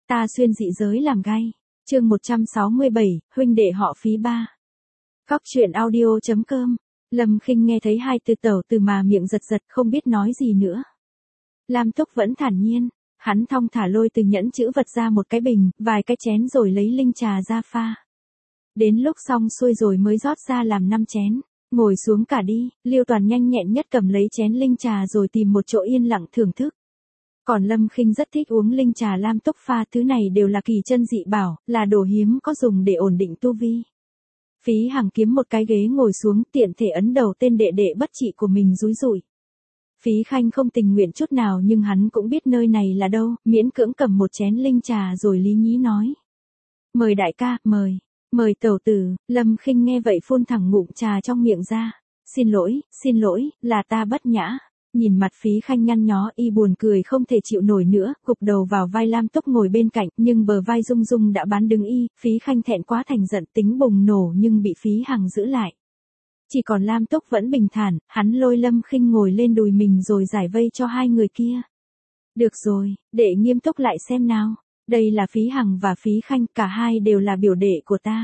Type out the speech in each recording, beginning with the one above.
Ta xuyên dị giới làm gay. Chương 167, huynh đệ họ Phí ba. Góc truyện audio.com. Lâm Khinh nghe thấy hai từ tẩu từ mà miệng giật giật không biết nói gì nữa. Lam Túc vẫn thản nhiên, hắn thong thả lôi từ nhẫn chữ vật ra một cái bình, vài cái chén rồi lấy linh trà ra pha. Đến lúc xong xuôi rồi mới rót ra làm 5 chén. Ngồi xuống cả đi, Liêu Toàn nhanh nhẹn nhất cầm lấy chén linh trà rồi tìm một chỗ yên lặng thưởng thức. Còn Lâm Khinh rất thích uống linh trà Lam Túc pha, thứ này đều là kỳ chân dị bảo, là đồ hiếm có dùng để ổn định tu vi. Phí Hằng kiếm một cái ghế ngồi xuống, tiện thể ấn đầu tên đệ đệ bất trị của mình rúi rủi. Phí Khanh không tình nguyện chút nào nhưng hắn cũng biết nơi này là đâu, miễn cưỡng cầm một chén linh trà rồi lý nhí nói. Mời đại ca, mời tẩu tử. Lâm Khinh nghe vậy phun thẳng ngụm trà trong miệng ra. Xin lỗi, là ta bất nhã. Nhìn mặt Phí Khanh nhăn nhó y buồn cười không thể chịu nổi nữa, gục đầu vào vai Lam Túc ngồi bên cạnh, nhưng bờ vai rung rung đã bán đứng y, Phí Khanh thẹn quá thành giận tính bùng nổ nhưng bị Phí Hằng giữ lại. Chỉ còn Lam Túc vẫn bình thản, hắn lôi Lâm Khinh ngồi lên đùi mình rồi giải vây cho hai người kia. Được rồi, đệ nghiêm túc lại xem nào. Đây là Phí Hằng và Phí Khanh, cả hai đều là biểu đệ của ta.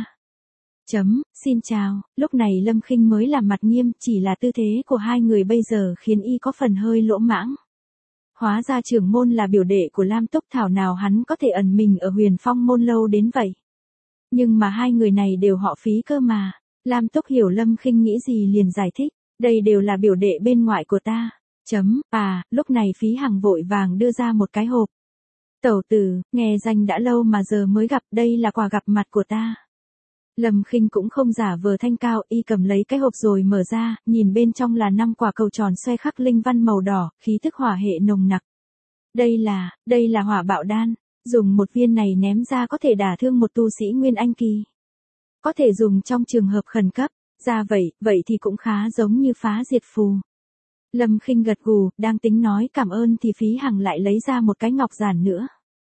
Xin chào. Lúc này Lâm Khinh mới làm mặt nghiêm, chỉ là tư thế của hai người bây giờ khiến y có phần hơi lỗ mãng. Hóa ra trưởng môn là biểu đệ của Lam Túc, thảo nào hắn có thể ẩn mình ở Huyền Phong môn lâu đến vậy. Nhưng mà hai người này đều họ Phí cơ mà. Lam Túc hiểu Lâm Khinh nghĩ gì liền giải thích, đây đều là biểu đệ bên ngoại của ta. Lúc này Phí Hằng vội vàng đưa ra một cái hộp. Tẩu tử, nghe danh đã lâu mà giờ mới gặp, đây là quà gặp mặt của ta. Lâm Khinh cũng không giả vờ thanh cao, y cầm lấy cái hộp rồi mở ra, nhìn bên trong là 5 quả cầu tròn xoay khắc linh văn màu đỏ, khí thức hỏa hệ nồng nặc. Đây là hỏa bạo đan, dùng một viên này ném ra có thể đả thương một tu sĩ Nguyên Anh kỳ. Có thể dùng trong trường hợp khẩn cấp, ra vậy thì cũng khá giống như phá diệt phù. Lâm Khinh gật gù, đang tính nói cảm ơn thì Phí Hằng lại lấy ra một cái ngọc giản nữa.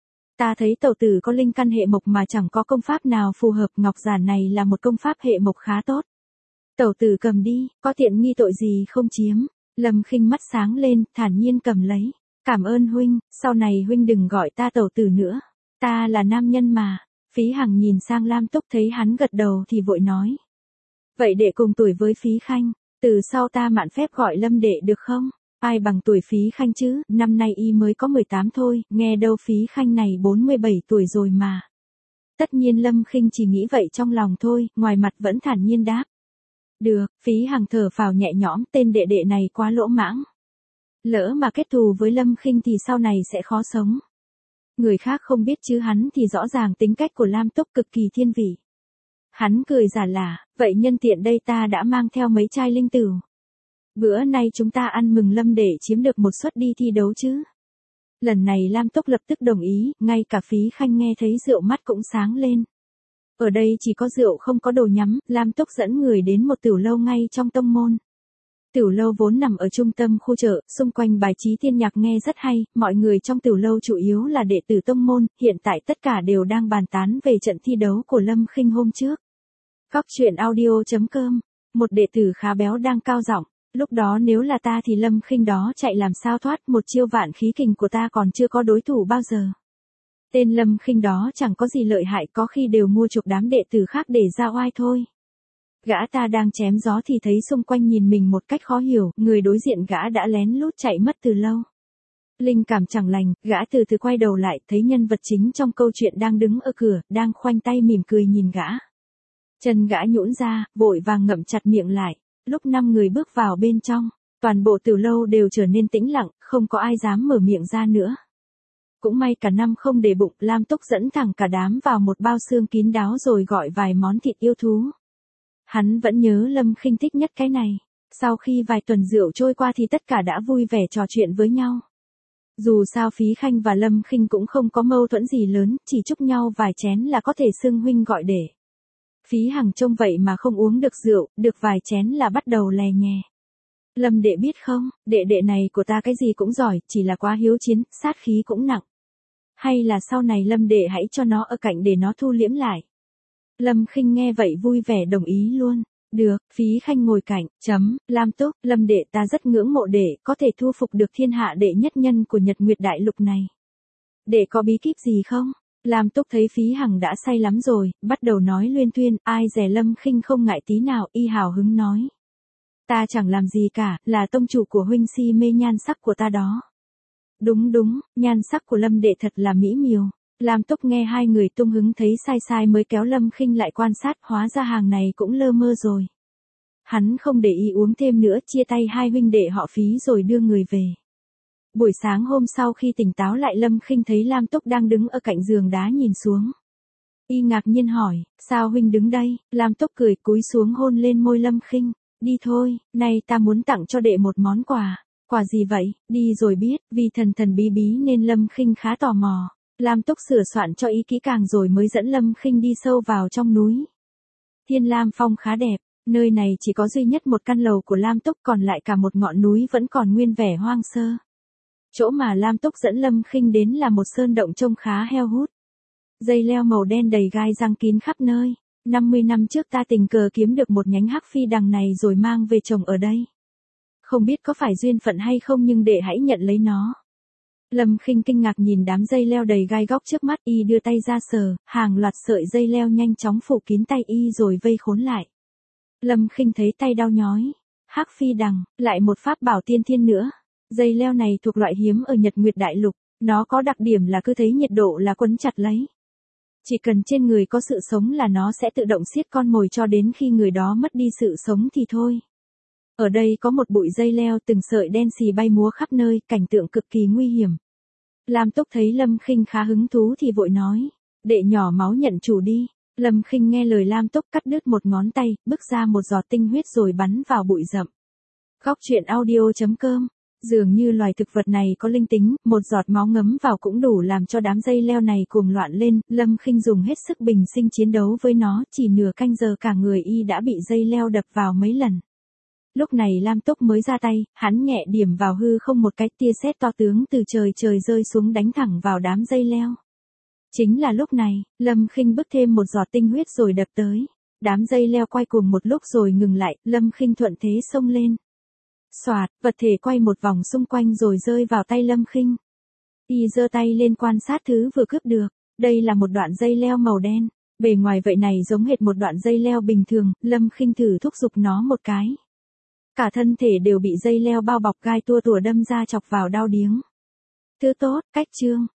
Ta thấy tẩu tử có linh căn hệ mộc mà chẳng có công pháp nào phù hợp, ngọc giản này là một công pháp hệ mộc khá tốt. Tẩu tử cầm đi, có tiện nghi tội gì không chiếm. Lâm Khinh mắt sáng lên, thản nhiên cầm lấy. Cảm ơn huynh, sau này huynh đừng gọi ta tẩu tử nữa. Ta là nam nhân mà. Phí Hằng nhìn sang Lam Túc thấy hắn gật đầu thì vội nói. Vậy đệ cùng tuổi với Phí Khanh, từ sau ta mạn phép gọi Lâm đệ được không? Ai bằng tuổi Phí Khanh chứ, năm nay y mới có 18 thôi, nghe đâu Phí Khanh này 47 tuổi rồi mà. Tất nhiên Lâm Khinh chỉ nghĩ vậy trong lòng thôi, ngoài mặt vẫn thản nhiên đáp. Được, Phí Hằng thở phào nhẹ nhõm, tên đệ đệ này quá lỗ mãng. Lỡ mà kết thù với Lâm Khinh thì sau này sẽ khó sống. Người khác không biết chứ hắn thì rõ ràng tính cách của Lam Túc cực kỳ thiên vị. Hắn cười giả lả, vậy nhân tiện đây ta đã mang theo mấy chai linh tửu. Bữa nay chúng ta ăn mừng Lâm để chiếm được một suất đi thi đấu chứ. Lần này Lam Túc lập tức đồng ý, ngay cả Phí Khanh nghe thấy rượu mắt cũng sáng lên. Ở đây chỉ có rượu không có đồ nhắm, Lam Túc dẫn người đến một tửu lâu ngay trong tông môn. Tửu lâu vốn nằm ở trung tâm khu chợ, xung quanh bài trí thiên nhạc nghe rất hay, mọi người trong tửu lâu chủ yếu là đệ tử tông môn, hiện tại tất cả đều đang bàn tán về trận thi đấu của Lâm Khinh hôm trước. Góc truyện audio.com, một đệ tử khá béo đang cao giọng, lúc đó nếu là ta thì Lâm Khinh đó chạy làm sao thoát, một chiêu vạn khí kình của ta còn chưa có đối thủ bao giờ. Tên Lâm Khinh đó chẳng có gì lợi hại, có khi đều mua chuộc đám đệ tử khác để ra oai thôi. Gã ta đang chém gió thì thấy xung quanh nhìn mình một cách khó hiểu, người đối diện gã đã lén lút chạy mất từ lâu. Linh cảm chẳng lành, gã từ từ quay đầu lại, thấy nhân vật chính trong câu chuyện đang đứng ở cửa, đang khoanh tay mỉm cười nhìn gã. Chân gã nhũn ra, vội vàng ngậm chặt miệng lại. Lúc 5 người bước vào bên trong, toàn bộ tửu lâu đều trở nên tĩnh lặng, không có ai dám mở miệng ra nữa. Cũng may cả năm không để bụng, Lam Túc dẫn thẳng cả đám vào một bao xương kín đáo rồi gọi vài món thịt yêu thú. Hắn vẫn nhớ Lâm Khinh thích nhất cái này. Sau khi vài tuần rượu trôi qua thì tất cả đã vui vẻ trò chuyện với nhau. Dù sao Phí Khanh và Lâm Khinh cũng không có mâu thuẫn gì lớn, chỉ chúc nhau vài chén là có thể xưng huynh gọi đệ. Phí Hằng trông vậy mà không uống được rượu, được vài chén là bắt đầu lè nhè. Lâm đệ biết không, đệ này của ta cái gì cũng giỏi, chỉ là quá hiếu chiến, sát khí cũng nặng. Hay là sau này Lâm đệ hãy cho nó ở cạnh để nó thu liễm lại. Lâm Khinh nghe vậy vui vẻ đồng ý luôn. Được, Phí Khanh ngồi cạnh, Lam Túc, Lâm đệ ta rất ngưỡng mộ đệ, có thể thu phục được thiên hạ đệ nhất nhân của Nhật Nguyệt Đại Lục này. Đệ có bí kíp gì không? Lam Túc thấy Phí Hằng đã say lắm rồi, bắt đầu nói luyên thuyên, ai dè Lâm Khinh không ngại tí nào, y hào hứng nói. Ta chẳng làm gì cả, là tông chủ của huynh si mê nhan sắc của ta đó. Đúng đúng, nhan sắc của Lâm đệ thật là mỹ miều. Lam Túc nghe hai người tung hứng thấy sai sai mới kéo Lâm Khinh lại quan sát, hóa ra hàng này cũng lơ mơ rồi. Hắn không để ý uống thêm nữa, chia tay hai huynh đệ họ Phí rồi đưa người về. Buổi sáng hôm sau khi tỉnh táo lại, Lâm Khinh thấy Lam Túc đang đứng ở cạnh giường đá nhìn xuống. Y ngạc nhiên hỏi, sao huynh đứng đây? Lam Túc cười cúi xuống hôn lên môi Lâm Khinh. Đi thôi, nay ta muốn tặng cho đệ một món quà. Quà gì vậy? Đi rồi biết, vì thần thần bí bí nên Lâm Khinh khá tò mò. Lam Túc sửa soạn cho ý kỹ càng rồi mới dẫn Lâm Khinh đi sâu vào trong núi. Thiên Lam Phong khá đẹp, nơi này chỉ có duy nhất một căn lầu của Lam Túc, còn lại cả một ngọn núi vẫn còn nguyên vẻ hoang sơ. Chỗ mà Lam Túc dẫn Lâm Khinh đến là một sơn động trông khá heo hút. Dây leo màu đen đầy gai giăng kín khắp nơi. 50 năm trước ta tình cờ kiếm được một nhánh hắc phi đằng này rồi mang về trồng ở đây. Không biết có phải duyên phận hay không, nhưng đệ hãy nhận lấy nó. Lâm Khinh kinh ngạc nhìn đám dây leo đầy gai góc trước mắt, y đưa tay ra sờ, hàng loạt sợi dây leo nhanh chóng phủ kín tay y rồi vây khốn lại. Lâm Khinh thấy tay đau nhói. Hắc phi đằng, lại một pháp bảo tiên thiên nữa. Dây leo này thuộc loại hiếm ở Nhật Nguyệt Đại Lục, nó có đặc điểm là cứ thấy nhiệt độ là quấn chặt lấy. Chỉ cần trên người có sự sống là nó sẽ tự động siết con mồi cho đến khi người đó mất đi sự sống thì thôi. Ở đây có một bụi dây leo, từng sợi đen xì bay múa khắp nơi, cảnh tượng cực kỳ nguy hiểm. Lam Túc thấy Lâm Khinh khá hứng thú thì vội nói, đệ nhỏ máu nhận chủ đi. Lâm Khinh nghe lời Lam Túc, cắt đứt một ngón tay, bứt ra một giọt tinh huyết rồi bắn vào bụi rậm. Góc truyện audio.com. Dường như loài thực vật này có linh tính, một giọt máu ngấm vào cũng đủ làm cho đám dây leo này cuồng loạn lên. Lâm Khinh dùng hết sức bình sinh chiến đấu với nó, chỉ nửa canh giờ cả người y đã bị dây leo đập vào mấy lần. Lúc này Lam Túc mới ra tay, hắn nhẹ điểm vào hư không một cái, tia sét to tướng từ trời rơi xuống đánh thẳng vào đám dây leo. Chính là lúc này, Lâm Khinh bứt thêm một giọt tinh huyết rồi đập tới. Đám dây leo quay cuồng một lúc rồi ngừng lại, Lâm Khinh thuận thế xông lên. Xoạt, vật thể quay một vòng xung quanh rồi rơi vào tay Lâm Khinh. Y giơ tay lên quan sát thứ vừa cướp được. Đây là một đoạn dây leo màu đen. Bề ngoài vậy này giống hệt một đoạn dây leo bình thường, Lâm Khinh thử thúc giục nó một cái. Cả thân thể đều bị dây leo bao bọc, gai tua tủa đâm ra chọc vào đau điếng. Thứ tốt, cách chương.